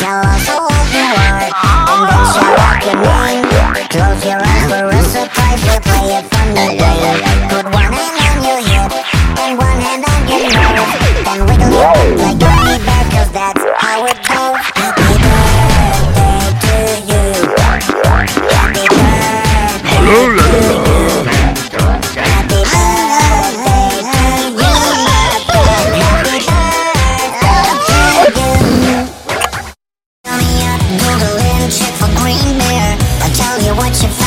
Tell us how old you are, and then shout out your name. Close your eyes for a surprise, we'll play a funny game. Put one hand on your hip, and one hand on your nose. Then wiggle your butt like Johnny Bear, 'cause that's how it goes. Happy birthday to you. Happy birthday to you. Happy birthday to you. Happy birthday to you. Google and check for Green Bear. I'll tell you what you